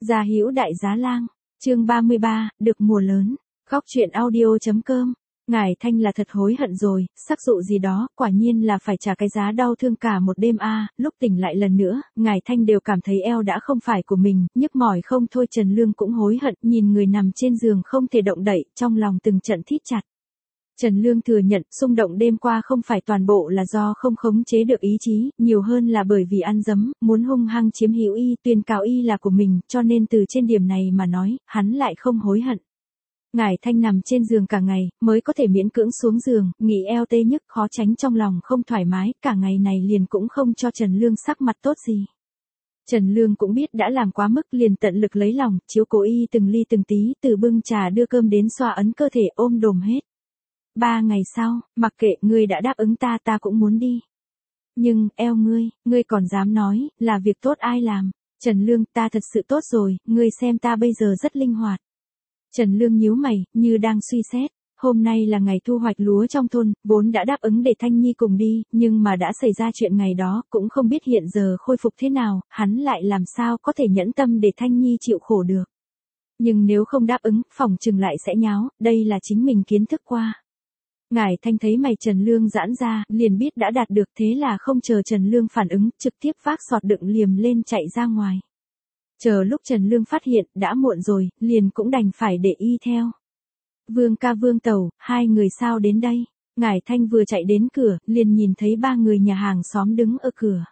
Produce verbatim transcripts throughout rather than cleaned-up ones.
Gia Hữu Đại Giá Lang, chương ba mươi ba, được mùa lớn. Khóc chuyện audio.com. Ngải Thanh là thật hối hận rồi, sắc dụ gì đó, quả nhiên là phải trả cái giá đau thương cả một đêm a. À, lúc tỉnh lại lần nữa, Ngải Thanh đều cảm thấy eo đã không phải của mình, nhức mỏi không thôi. Trần Lương cũng hối hận, nhìn người nằm trên giường không thể động đậy, trong lòng từng trận thít chặt. Trần Lương thừa nhận, xung động đêm qua không phải toàn bộ là do không khống chế được ý chí, nhiều hơn là bởi vì ăn dấm, muốn hung hăng chiếm hữu y, tuyên cáo y là của mình, cho nên từ trên điểm này mà nói, hắn lại không hối hận. Ngải Thanh nằm trên giường cả ngày, mới có thể miễn cưỡng xuống giường, nghỉ eo tê nhức khó tránh trong lòng không thoải mái, cả ngày này liền cũng không cho Trần Lương sắc mặt tốt gì. Trần Lương cũng biết đã làm quá mức, liền tận lực lấy lòng, chiếu cố y từng ly từng tí, từ bưng trà đưa cơm đến xoa ấn cơ thể, ôm đồm hết. Ba ngày sau, mặc kệ ngươi đã đáp ứng ta, ta cũng muốn đi. Nhưng, eo ngươi, ngươi còn dám nói, là việc tốt ai làm? Trần Lương, ta thật sự tốt rồi, ngươi xem ta bây giờ rất linh hoạt. Trần Lương nhíu mày, như đang suy xét. Hôm nay là ngày thu hoạch lúa trong thôn, vốn đã đáp ứng để Thanh Nhi cùng đi, nhưng mà đã xảy ra chuyện ngày đó, cũng không biết hiện giờ khôi phục thế nào, hắn lại làm sao có thể nhẫn tâm để Thanh Nhi chịu khổ được. Nhưng nếu không đáp ứng, phòng chừng lại sẽ nháo, đây là chính mình kiến thức qua. Ngải Thanh thấy mày Trần Lương giãn ra, liền biết đã đạt được, thế là không chờ Trần Lương phản ứng, trực tiếp vác sọt đựng liềm lên chạy ra ngoài. Chờ lúc Trần Lương phát hiện, đã muộn rồi, liền cũng đành phải để y theo. Vương ca Vương Tẩu, hai người sao đến đây? Ngải Thanh vừa chạy đến cửa, liền nhìn thấy ba người nhà hàng xóm đứng ở cửa.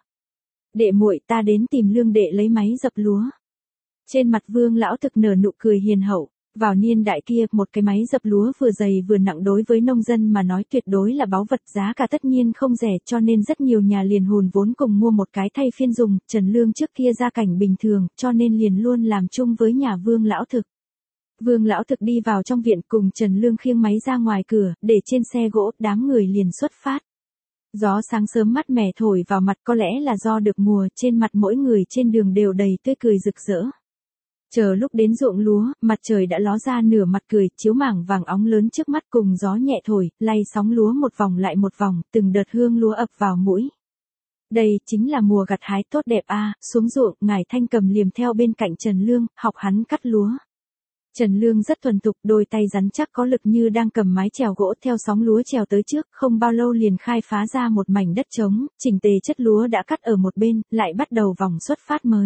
Đệ muội, ta đến tìm Lương đệ lấy máy dập lúa. Trên mặt Vương lão thực nở nụ cười hiền hậu. Vào niên đại kia, một cái máy dập lúa vừa dày vừa nặng đối với nông dân mà nói tuyệt đối là báu vật, giá cả tất nhiên không rẻ, cho nên rất nhiều nhà liền hùn vốn cùng mua một cái thay phiên dùng. Trần Lương trước kia gia cảnh bình thường, cho nên liền luôn làm chung với nhà Vương lão thực. Vương lão thực đi vào trong viện cùng Trần Lương khiêng máy ra ngoài cửa, để trên xe gỗ, đám người liền xuất phát. Gió sáng sớm mát mẻ thổi vào mặt, có lẽ là do được mùa, trên mặt mỗi người trên đường đều đầy tươi cười rực rỡ. Chờ lúc đến ruộng lúa, mặt trời đã ló ra nửa mặt cười, chiếu mảng vàng óng lớn trước mắt, cùng gió nhẹ thổi, lay sóng lúa một vòng lại một vòng, từng đợt hương lúa ập vào mũi. Đây chính là mùa gặt hái tốt đẹp a. À, xuống ruộng, Ngải Thanh cầm liềm theo bên cạnh Trần Lương, học hắn cắt lúa. Trần Lương rất thuần thục, đôi tay rắn chắc có lực như đang cầm mái chèo gỗ, theo sóng lúa chèo tới trước, không bao lâu liền khai phá ra một mảnh đất trống, chỉnh tề chất lúa đã cắt ở một bên, lại bắt đầu vòng xuất phát mới.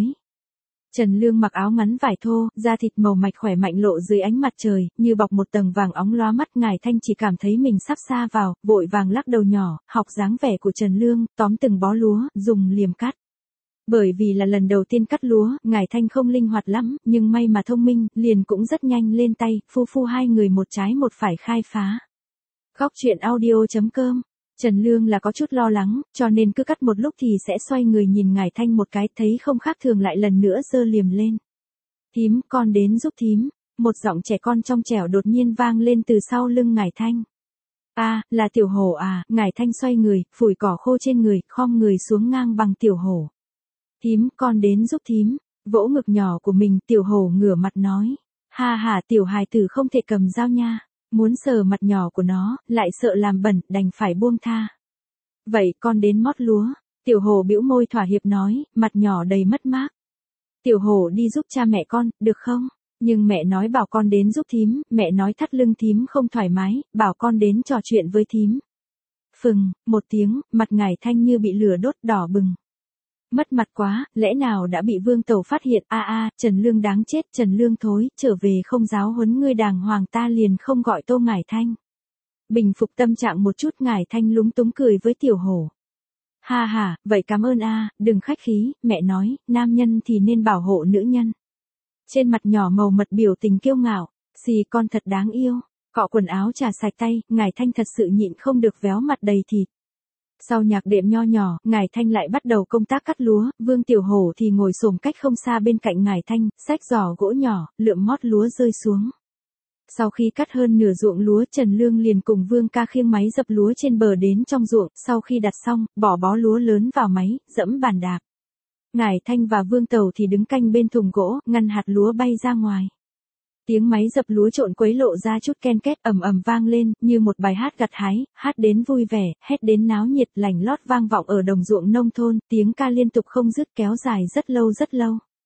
Trần Lương mặc áo ngắn vải thô, da thịt màu mạch khỏe mạnh lộ dưới ánh mặt trời, như bọc một tầng vàng óng lóa mắt. Ngải Thanh chỉ cảm thấy mình sắp xa vào, vội vàng lắc đầu nhỏ, học dáng vẻ của Trần Lương, tóm từng bó lúa, dùng liềm cắt. Bởi vì là lần đầu tiên cắt lúa, Ngải Thanh không linh hoạt lắm, nhưng may mà thông minh, liền cũng rất nhanh lên tay, phu phu hai người một trái một phải khai phá. Khóc chuyện audio.com. Trần Lương là có chút lo lắng, cho nên cứ cắt một lúc thì sẽ xoay người nhìn Ngải Thanh một cái, thấy không khác thường lại lần nữa giơ liềm lên. Thím, con đến giúp thím. Một giọng trẻ con trong trẻo đột nhiên vang lên từ sau lưng Ngải Thanh. A, à, là Tiểu Hổ à? Ngải Thanh xoay người, phủi cỏ khô trên người, khom người xuống ngang bằng Tiểu Hổ. Thím, con đến giúp thím. Vỗ ngực nhỏ của mình, Tiểu Hổ ngửa mặt nói. Ha ha, tiểu hài tử không thể cầm dao nha. Muốn sờ mặt nhỏ của nó, lại sợ làm bẩn, đành phải buông tha. Vậy con đến mót lúa. Tiểu Hổ bĩu môi thỏa hiệp nói, mặt nhỏ đầy mất mát. Tiểu Hổ đi giúp cha mẹ con, được không? Nhưng mẹ nói bảo con đến giúp thím, mẹ nói thắt lưng thím không thoải mái, bảo con đến trò chuyện với thím. Phừng, một tiếng, mặt Ngải Thanh như bị lửa đốt đỏ bừng. Mất mặt quá, lẽ nào đã bị Vương Tẩu phát hiện? A a, à, Trần Lương đáng chết, Trần Lương thối, trở về không giáo huấn ngươi đàng hoàng, ta liền không gọi Tô Ngải Thanh. Bình phục tâm trạng một chút, Ngải Thanh lúng túng cười với Tiểu Hổ. Ha ha, vậy cảm ơn a, à, đừng khách khí, mẹ nói, nam nhân thì nên bảo hộ nữ nhân. Trên mặt nhỏ màu mật biểu tình kiêu ngạo, xì con thật đáng yêu. Cọ quần áo trà sạch tay, Ngải Thanh thật sự nhịn không được véo mặt đầy thịt. Sau nhạc đệm nho nhỏ, Ngải Thanh lại bắt đầu công tác cắt lúa, Vương Tiểu Hổ thì ngồi xổm cách không xa bên cạnh Ngải Thanh, xách giỏ gỗ nhỏ, lượm mót lúa rơi xuống. Sau khi cắt hơn nửa ruộng lúa, Trần Lương liền cùng Vương ca khiêng máy dập lúa trên bờ đến trong ruộng, sau khi đặt xong, bỏ bó lúa lớn vào máy, dẫm bàn đạp. Ngải Thanh và Vương Tẩu thì đứng canh bên thùng gỗ, ngăn hạt lúa bay ra ngoài. Tiếng máy dập lúa trộn quấy lộ ra chút ken két ầm ầm vang lên, như một bài hát gặt hái, hát đến vui vẻ, hét đến náo nhiệt, lành lót vang vọng ở đồng ruộng nông thôn, tiếng ca liên tục không dứt kéo dài rất lâu rất lâu.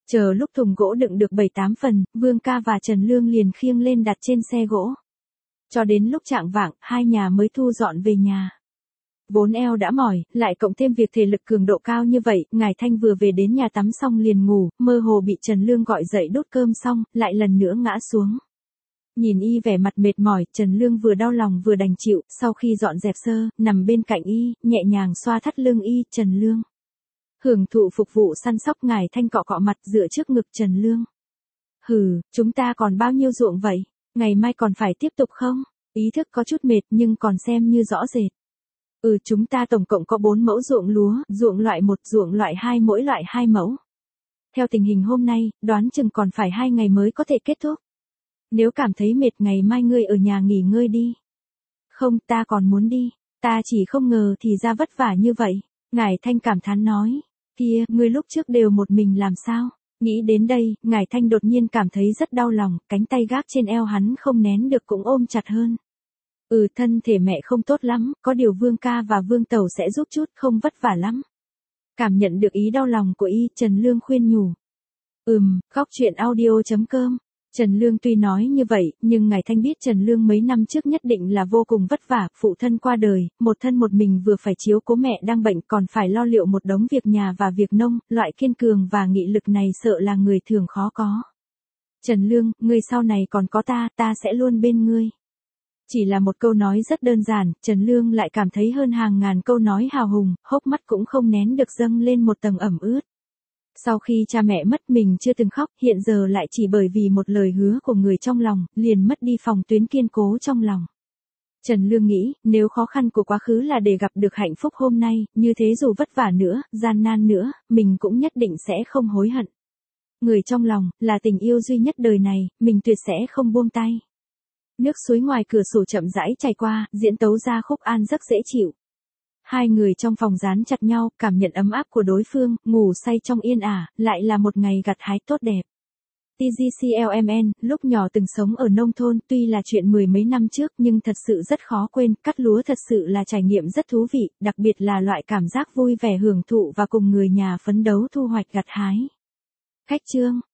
Chờ lúc thùng gỗ đựng được bảy tám phần, Vương ca và Trần Lương liền khiêng lên đặt trên xe gỗ. Cho đến lúc chạng vạng, hai nhà mới thu dọn về nhà. Vốn eo đã mỏi, lại cộng thêm việc thể lực cường độ cao như vậy, Ngải Thanh vừa về đến nhà tắm xong liền ngủ, mơ hồ bị Trần Lương gọi dậy đốt cơm xong, lại lần nữa ngã xuống. Nhìn y vẻ mặt mệt mỏi, Trần Lương vừa đau lòng vừa đành chịu, sau khi dọn dẹp sơ, nằm bên cạnh y, nhẹ nhàng xoa thắt lưng y, Trần Lương. Hưởng thụ phục vụ săn sóc, Ngải Thanh cọ cọ mặt dựa trước ngực Trần Lương. Hừ, chúng ta còn bao nhiêu ruộng vậy, ngày mai còn phải tiếp tục không? Ý thức có chút mệt nhưng còn xem như rõ rệt. Ừ, chúng ta tổng cộng có bốn mẫu ruộng lúa, ruộng loại một, ruộng loại hai, mỗi loại hai mẫu. Theo tình hình hôm nay, đoán chừng còn phải hai ngày mới có thể kết thúc. Nếu cảm thấy mệt ngày mai ngươi ở nhà nghỉ ngơi đi. Không, ta còn muốn đi, ta chỉ không ngờ thì ra vất vả như vậy. Ngải Thanh cảm thán nói, kia, ngươi lúc trước đều một mình làm sao? Nghĩ đến đây, Ngải Thanh đột nhiên cảm thấy rất đau lòng, cánh tay gác trên eo hắn không nén được cũng ôm chặt hơn. Ừ, thân thể mẹ không tốt lắm, có điều Vương ca và Vương tẩu sẽ giúp chút, không vất vả lắm. Cảm nhận được ý đau lòng của y, Trần Lương khuyên nhủ. Ừm, khóc chuyện audio chấm com. Trần Lương tuy nói như vậy, nhưng Ngải Thanh biết Trần Lương mấy năm trước nhất định là vô cùng vất vả, phụ thân qua đời, một thân một mình vừa phải chiếu cố mẹ đang bệnh còn phải lo liệu một đống việc nhà và việc nông, loại kiên cường và nghị lực này sợ là người thường khó có. Trần Lương, ngươi sau này còn có ta, ta sẽ luôn bên ngươi. Chỉ là một câu nói rất đơn giản, Trần Lương lại cảm thấy hơn hàng ngàn câu nói hào hùng, hốc mắt cũng không nén được dâng lên một tầng ẩm ướt. Sau khi cha mẹ mất mình chưa từng khóc, hiện giờ lại chỉ bởi vì một lời hứa của người trong lòng, liền mất đi phòng tuyến kiên cố trong lòng. Trần Lương nghĩ, nếu khó khăn của quá khứ là để gặp được hạnh phúc hôm nay, như thế dù vất vả nữa, gian nan nữa, mình cũng nhất định sẽ không hối hận. Người trong lòng, là tình yêu duy nhất đời này, mình tuyệt sẽ không buông tay. Nước suối ngoài cửa sổ chậm rãi chảy qua, diễn tấu ra khúc an giấc dễ chịu. Hai người trong phòng dán chặt nhau, cảm nhận ấm áp của đối phương, ngủ say trong yên ả, lại là một ngày gặt hái tốt đẹp. tê giê xê lờ em en, lúc nhỏ từng sống ở nông thôn, tuy là chuyện mười mấy năm trước nhưng thật sự rất khó quên, cắt lúa thật sự là trải nghiệm rất thú vị, đặc biệt là loại cảm giác vui vẻ hưởng thụ và cùng người nhà phấn đấu thu hoạch gặt hái. Khách trương